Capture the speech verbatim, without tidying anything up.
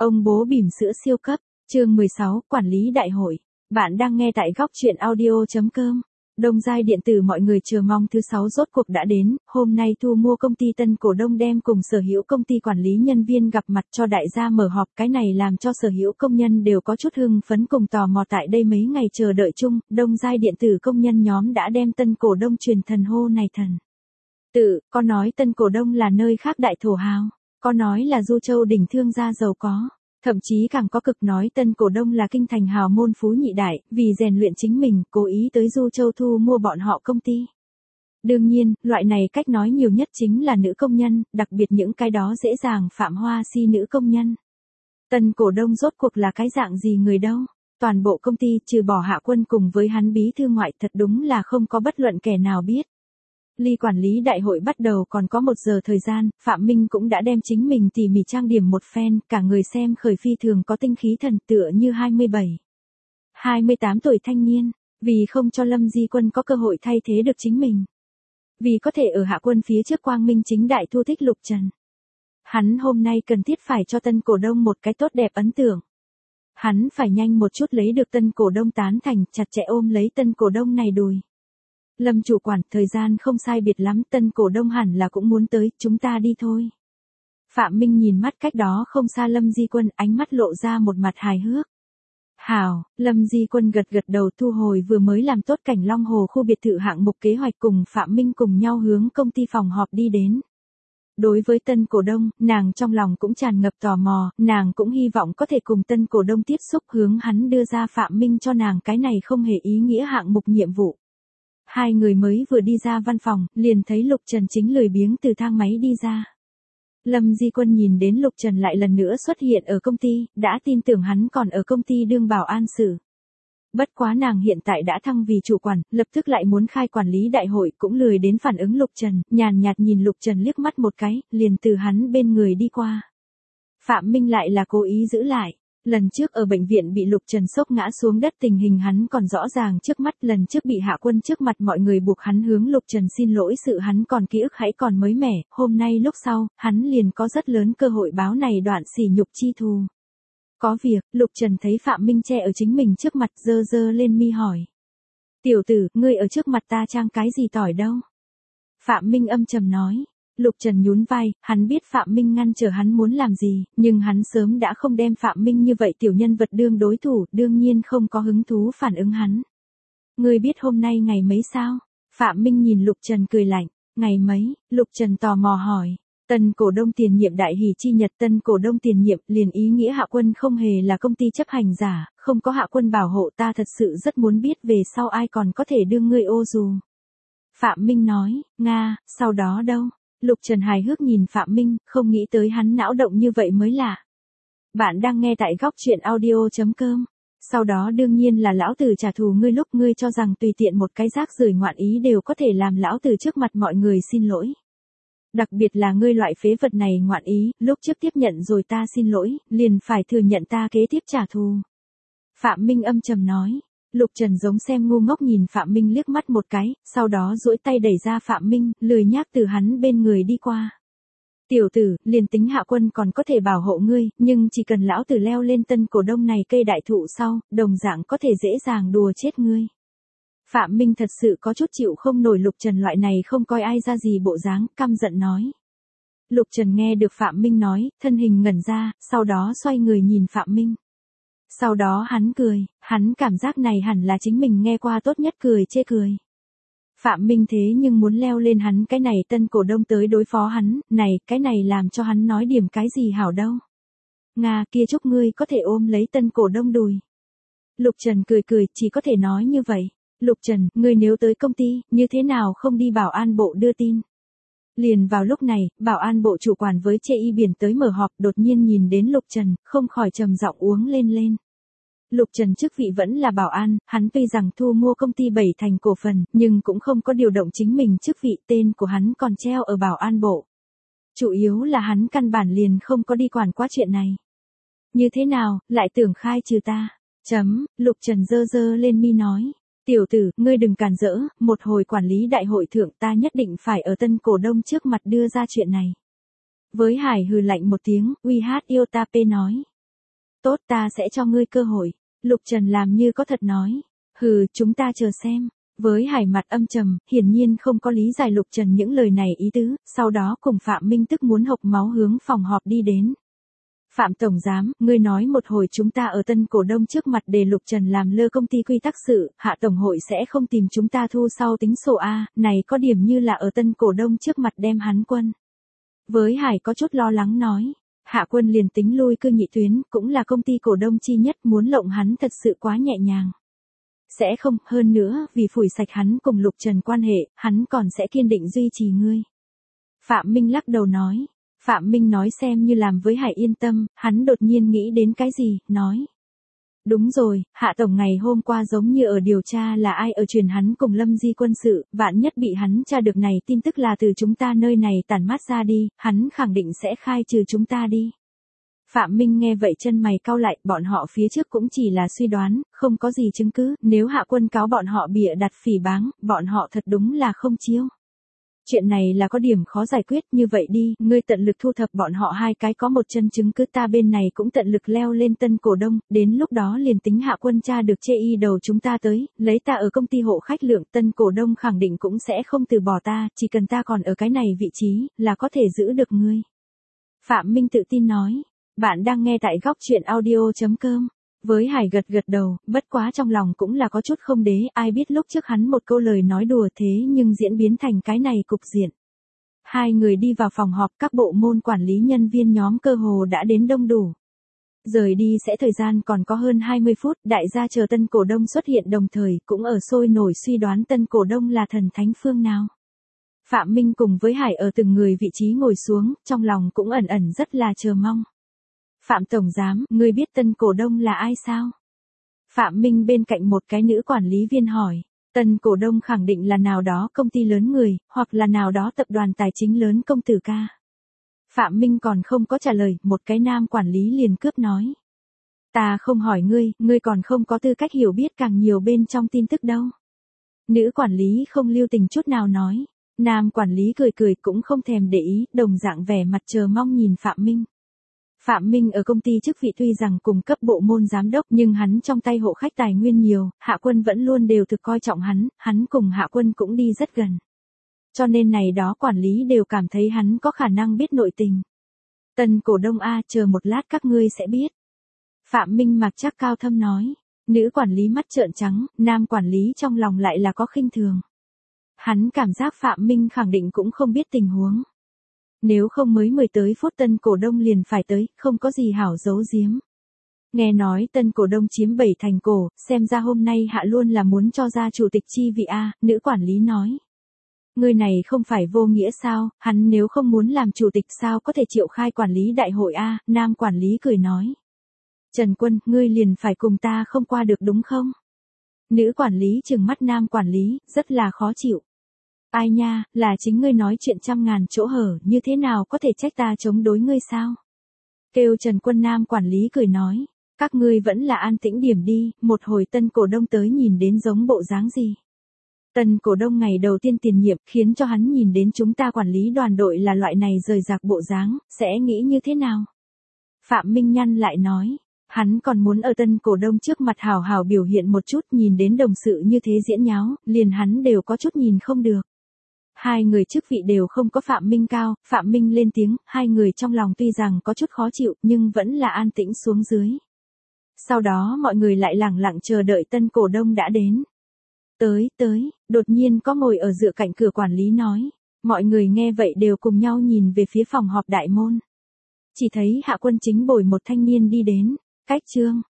Ông bố bỉm sữa siêu cấp, chương mười sáu, quản lý đại hội. Bạn đang nghe tại góc truyện audio chấm com. Đông Giai điện tử mọi người chờ mong thứ sáu rốt cuộc đã đến, hôm nay thu mua công ty tân cổ đông đem cùng sở hữu công ty quản lý nhân viên gặp mặt cho đại gia mở họp, cái này làm cho sở hữu công nhân đều có chút hưng phấn cùng tò mò tại đây mấy ngày chờ đợi chung, Đông Giai điện tử công nhân nhóm đã đem tân cổ đông truyền thần hô này thần. Tự, có nói tân cổ đông là nơi khác đại thổ hào, có nói là Du Châu đỉnh thương gia giàu có. Thậm chí càng có cực nói tân cổ đông là kinh thành hào môn phú nhị đại, vì rèn luyện chính mình, cố ý tới Du Châu thu mua bọn họ công ty. Đương nhiên, loại này cách nói nhiều nhất chính là nữ công nhân, đặc biệt những cái đó dễ dàng phạm hoa si nữ công nhân. Tân cổ đông rốt cuộc là cái dạng gì người đâu? Toàn bộ công ty trừ bỏ Hạ Quân cùng với hắn bí thư ngoại thật đúng là không có bất luận kẻ nào biết. Ly quản lý đại hội bắt đầu còn có một giờ thời gian, Phạm Minh cũng đã đem chính mình tỉ mỉ trang điểm một phen, cả người xem khởi phi thường có tinh khí thần tựa như hai mươi bảy, hai mươi tám tuổi thanh niên, vì không cho Lâm Di Quân có cơ hội thay thế được chính mình. Vì có thể ở Hạ Quân phía trước quang minh chính đại thu thích Lục Trần. Hắn hôm nay cần thiết phải cho tân cổ đông một cái tốt đẹp ấn tượng. Hắn phải nhanh một chút lấy được tân cổ đông tán thành, chặt chẽ ôm lấy tân cổ đông này đùi. Lâm chủ quản, thời gian không sai biệt lắm, tân cổ đông hẳn là cũng muốn tới, chúng ta đi thôi. Phạm Minh nhìn mắt cách đó không xa Lâm Di Quân, ánh mắt lộ ra một mặt hài hước. Hảo, Lâm Di Quân gật gật đầu thu hồi vừa mới làm tốt cảnh Long Hồ khu biệt thự hạng mục kế hoạch cùng Phạm Minh cùng nhau hướng công ty phòng họp đi đến. Đối với tân cổ đông, nàng trong lòng cũng tràn ngập tò mò, nàng cũng hy vọng có thể cùng tân cổ đông tiếp xúc hướng hắn đưa ra Phạm Minh cho nàng cái này không hề ý nghĩa hạng mục nhiệm vụ. Hai người mới vừa đi ra văn phòng, liền thấy Lục Trần chính lười biếng từ thang máy đi ra. Lâm Di Quân nhìn đến Lục Trần lại lần nữa xuất hiện ở công ty, đã tin tưởng hắn còn ở công ty đương bảo an sử. Bất quá nàng hiện tại đã thăng vì chủ quản, lập tức lại muốn khai quản lý đại hội cũng lười đến phản ứng Lục Trần, nhàn nhạt nhìn Lục Trần liếc mắt một cái, liền từ hắn bên người đi qua. Phạm Minh lại là cố ý giữ lại. Lần trước ở bệnh viện bị Lục Trần sốc ngã xuống đất tình hình hắn còn rõ ràng trước mắt, lần trước bị Hạ Quân trước mặt mọi người buộc hắn hướng Lục Trần xin lỗi sự hắn còn ký ức hãy còn mới mẻ, hôm nay lúc sau, hắn liền có rất lớn cơ hội báo này đoạn sỉ nhục chi thù. Có việc, Lục Trần thấy Phạm Minh che ở chính mình trước mặt dơ dơ lên mi hỏi. Tiểu tử, ngươi ở trước mặt ta trang cái gì tỏi đâu? Phạm Minh âm trầm nói. Lục Trần nhún vai, hắn biết Phạm Minh ngăn trở hắn muốn làm gì, nhưng hắn sớm đã không đem Phạm Minh như vậy tiểu nhân vật đương đối thủ, đương nhiên không có hứng thú phản ứng hắn. Ngươi biết hôm nay ngày mấy sao? Phạm Minh nhìn Lục Trần cười lạnh, ngày mấy? Lục Trần tò mò hỏi. Tân cổ đông tiền nhiệm đại hỷ chi nhật, tân cổ đông tiền nhiệm liền ý nghĩa Hạ Quân không hề là công ty chấp hành giả, không có Hạ Quân bảo hộ ta thật sự rất muốn biết về sau ai còn có thể đương ngươi ô dù. Phạm Minh nói, Nga, sau đó đâu? Lục Trần hài hước nhìn Phạm Minh, không nghĩ tới hắn não động như vậy mới lạ. Bạn đang nghe tại góc truyện audio chấm com. Sau đó đương nhiên là lão tử trả thù ngươi, lúc ngươi cho rằng tùy tiện một cái rác rưởi ngoạn ý đều có thể làm lão tử trước mặt mọi người xin lỗi. Đặc biệt là ngươi loại phế vật này ngoạn ý, lúc trước tiếp nhận rồi ta xin lỗi, liền phải thừa nhận ta kế tiếp trả thù. Phạm Minh âm trầm nói. Lục Trần giống xem ngu ngốc nhìn Phạm Minh liếc mắt một cái, sau đó duỗi tay đẩy ra Phạm Minh, lười nhác từ hắn bên người đi qua. Tiểu tử, liền tính Hạ Quân còn có thể bảo hộ ngươi, nhưng chỉ cần lão tử leo lên tân cổ đông này cây đại thụ sau, đồng dạng có thể dễ dàng đùa chết ngươi. Phạm Minh thật sự có chút chịu không nổi Lục Trần loại này không coi ai ra gì bộ dáng, căm giận nói. Lục Trần nghe được Phạm Minh nói, thân hình ngẩn ra, sau đó xoay người nhìn Phạm Minh. Sau đó hắn cười, hắn cảm giác này hẳn là chính mình nghe qua tốt nhất cười chê cười. Phạm Minh thế nhưng muốn leo lên hắn cái này tân cổ đông tới đối phó hắn, này, cái này làm cho hắn nói điểm cái gì hảo đâu. Nga kia chúc ngươi có thể ôm lấy tân cổ đông đùi. Lục Trần cười cười, chỉ có thể nói như vậy. Lục Trần, ngươi nếu tới công ty, như thế nào không đi bảo an bộ đưa tin. Liền vào lúc này, bảo an bộ chủ quản với chê y biển tới mở họp, đột nhiên nhìn đến Lục Trần, không khỏi trầm giọng uống lên lên. Lục Trần chức vị vẫn là bảo an, hắn tuy rằng thu mua công ty bảy thành cổ phần, nhưng cũng không có điều động chính mình chức vị, tên của hắn còn treo ở bảo an bộ. Chủ yếu là hắn căn bản liền không có đi quản quá chuyện này. Như thế nào, lại tưởng khai trừ ta? Chấm, Lục Trần dơ dơ lên mi nói. Tiểu tử, ngươi đừng cản rỡ, một hồi quản lý đại hội thượng ta nhất định phải ở tân cổ đông trước mặt đưa ra chuyện này. Với Hải hừ lạnh một tiếng, uy hát yêu ta pê nói. Tốt, ta sẽ cho ngươi cơ hội. Lục Trần làm như có thật nói. Hừ, chúng ta chờ xem. Với Hải mặt âm trầm, hiển nhiên không có lý giải Lục Trần những lời này ý tứ, sau đó cùng Phạm Minh tức muốn hộc máu hướng phòng họp đi đến. Phạm Tổng Giám, ngươi nói một hồi chúng ta ở tân cổ đông trước mặt để Lục Trần làm lơ công ty quy tắc sự, Hạ Tổng hội sẽ không tìm chúng ta thu sau tính sổ A, này có điểm như là ở tân cổ đông trước mặt đem hắn quân. Với Hải có chút lo lắng nói, Hạ Quân liền tính lui cư nhị tuyến, cũng là công ty cổ đông chi nhất, muốn lộng hắn thật sự quá nhẹ nhàng. Sẽ không, hơn nữa, vì phủi sạch hắn cùng Lục Trần quan hệ, hắn còn sẽ kiên định duy trì ngươi. Phạm Minh lắc đầu nói. Phạm Minh nói xem như làm với Hải yên tâm, hắn đột nhiên nghĩ đến cái gì, nói. Đúng rồi, Hạ Tổng ngày hôm qua giống như ở điều tra là ai ở truyền hắn cùng Lâm Di quân sự, vạn nhất bị hắn tra được này tin tức là từ chúng ta nơi này tản mát ra đi, hắn khẳng định sẽ khai trừ chúng ta đi. Phạm Minh nghe vậy chân mày cau lại, bọn họ phía trước cũng chỉ là suy đoán, không có gì chứng cứ, nếu Hạ Quân cáo bọn họ bịa đặt phỉ báng, bọn họ thật đúng là không chiêu. Chuyện này là có điểm khó giải quyết, như vậy đi, ngươi tận lực thu thập bọn họ hai cái có một chân chứng cứ, ta bên này cũng tận lực leo lên tân cổ đông, đến lúc đó liền tính Hạ Quân tra được chê y đầu chúng ta tới, lấy ta ở công ty hộ khách lượng, tân cổ đông khẳng định cũng sẽ không từ bỏ ta, chỉ cần ta còn ở cái này vị trí, là có thể giữ được ngươi. Phạm Minh tự tin nói, bạn đang nghe tại góc truyện audio chấm com. Với Hải gật gật đầu, bất quá trong lòng cũng là có chút không đế, ai biết lúc trước hắn một câu lời nói đùa thế nhưng diễn biến thành cái này cục diện. Hai người đi vào phòng họp, các bộ môn quản lý nhân viên nhóm cơ hồ đã đến đông đủ. Rời đi sẽ thời gian còn có hơn hai mươi phút, đại gia chờ tân cổ đông xuất hiện đồng thời, cũng ở sôi nổi suy đoán tân cổ đông là thần thánh phương nào. Phạm Minh cùng với Hải ở từng người vị trí ngồi xuống, trong lòng cũng ẩn ẩn rất là chờ mong. Phạm Tổng Giám, ngươi biết tân cổ đông là ai sao? Phạm Minh bên cạnh một cái nữ quản lý viên hỏi. Tân cổ đông khẳng định là nào đó công ty lớn người, hoặc là nào đó tập đoàn tài chính lớn công tử ca. Phạm Minh còn không có trả lời, một cái nam quản lý liền cướp nói. Ta không hỏi ngươi, ngươi còn không có tư cách hiểu biết càng nhiều bên trong tin tức đâu. Nữ quản lý không lưu tình chút nào nói. Nam quản lý cười cười cũng không thèm để ý, đồng dạng vẻ mặt chờ mong nhìn Phạm Minh. Phạm Minh ở công ty chức vị tuy rằng cùng cấp bộ môn giám đốc nhưng hắn trong tay hộ khách tài nguyên nhiều, Hạ Quân vẫn luôn đều thực coi trọng hắn, hắn cùng Hạ Quân cũng đi rất gần. Cho nên này đó quản lý đều cảm thấy hắn có khả năng biết nội tình. Tân cổ đông A, chờ một lát các ngươi sẽ biết. Phạm Minh mặc chắc cao thâm nói. Nữ quản lý mắt trợn trắng, nam quản lý trong lòng lại là có khinh thường. Hắn cảm giác Phạm Minh khẳng định cũng không biết tình huống. Nếu không mới mười tới phút tân cổ đông liền phải tới, không có gì hảo giấu giếm. Nghe nói tân cổ đông chiếm bảy thành cổ, xem ra hôm nay Hạ luôn là muốn cho ra chủ tịch chi vị A, nữ quản lý nói. Người này không phải vô nghĩa sao, hắn nếu không muốn làm chủ tịch sao có thể triệu khai quản lý đại hội A, nam quản lý cười nói. Trần Quân, ngươi liền phải cùng ta không qua được đúng không? Nữ quản lý trừng mắt nam quản lý, rất là khó chịu. Ai nha, là chính ngươi nói chuyện trăm ngàn chỗ hở, như thế nào có thể trách ta chống đối ngươi sao? Kêu Trần Quân nam quản lý cười nói, các ngươi vẫn là an tĩnh điểm đi, một hồi tân cổ đông tới nhìn đến giống bộ dáng gì. Tân cổ đông ngày đầu tiên tiền nhiệm khiến cho hắn nhìn đến chúng ta quản lý đoàn đội là loại này rời rạc bộ dáng, sẽ nghĩ như thế nào? Phạm Minh nhăn lại nói. Hắn còn muốn ở tân cổ đông trước mặt hào hào biểu hiện một chút, nhìn đến đồng sự như thế diễn nháo, liền hắn đều có chút nhìn không được. Hai người chức vị đều không có Phạm Minh cao, Phạm Minh lên tiếng, hai người trong lòng tuy rằng có chút khó chịu nhưng vẫn là an tĩnh xuống dưới. Sau đó mọi người lại lẳng lặng chờ đợi tân cổ đông đã đến. Tới, tới, đột nhiên có ngồi ở dựa cạnh cửa quản lý nói. Mọi người nghe vậy đều cùng nhau nhìn về phía phòng họp đại môn. Chỉ thấy Hạ Quân chính bồi một thanh niên đi đến. Cách trương,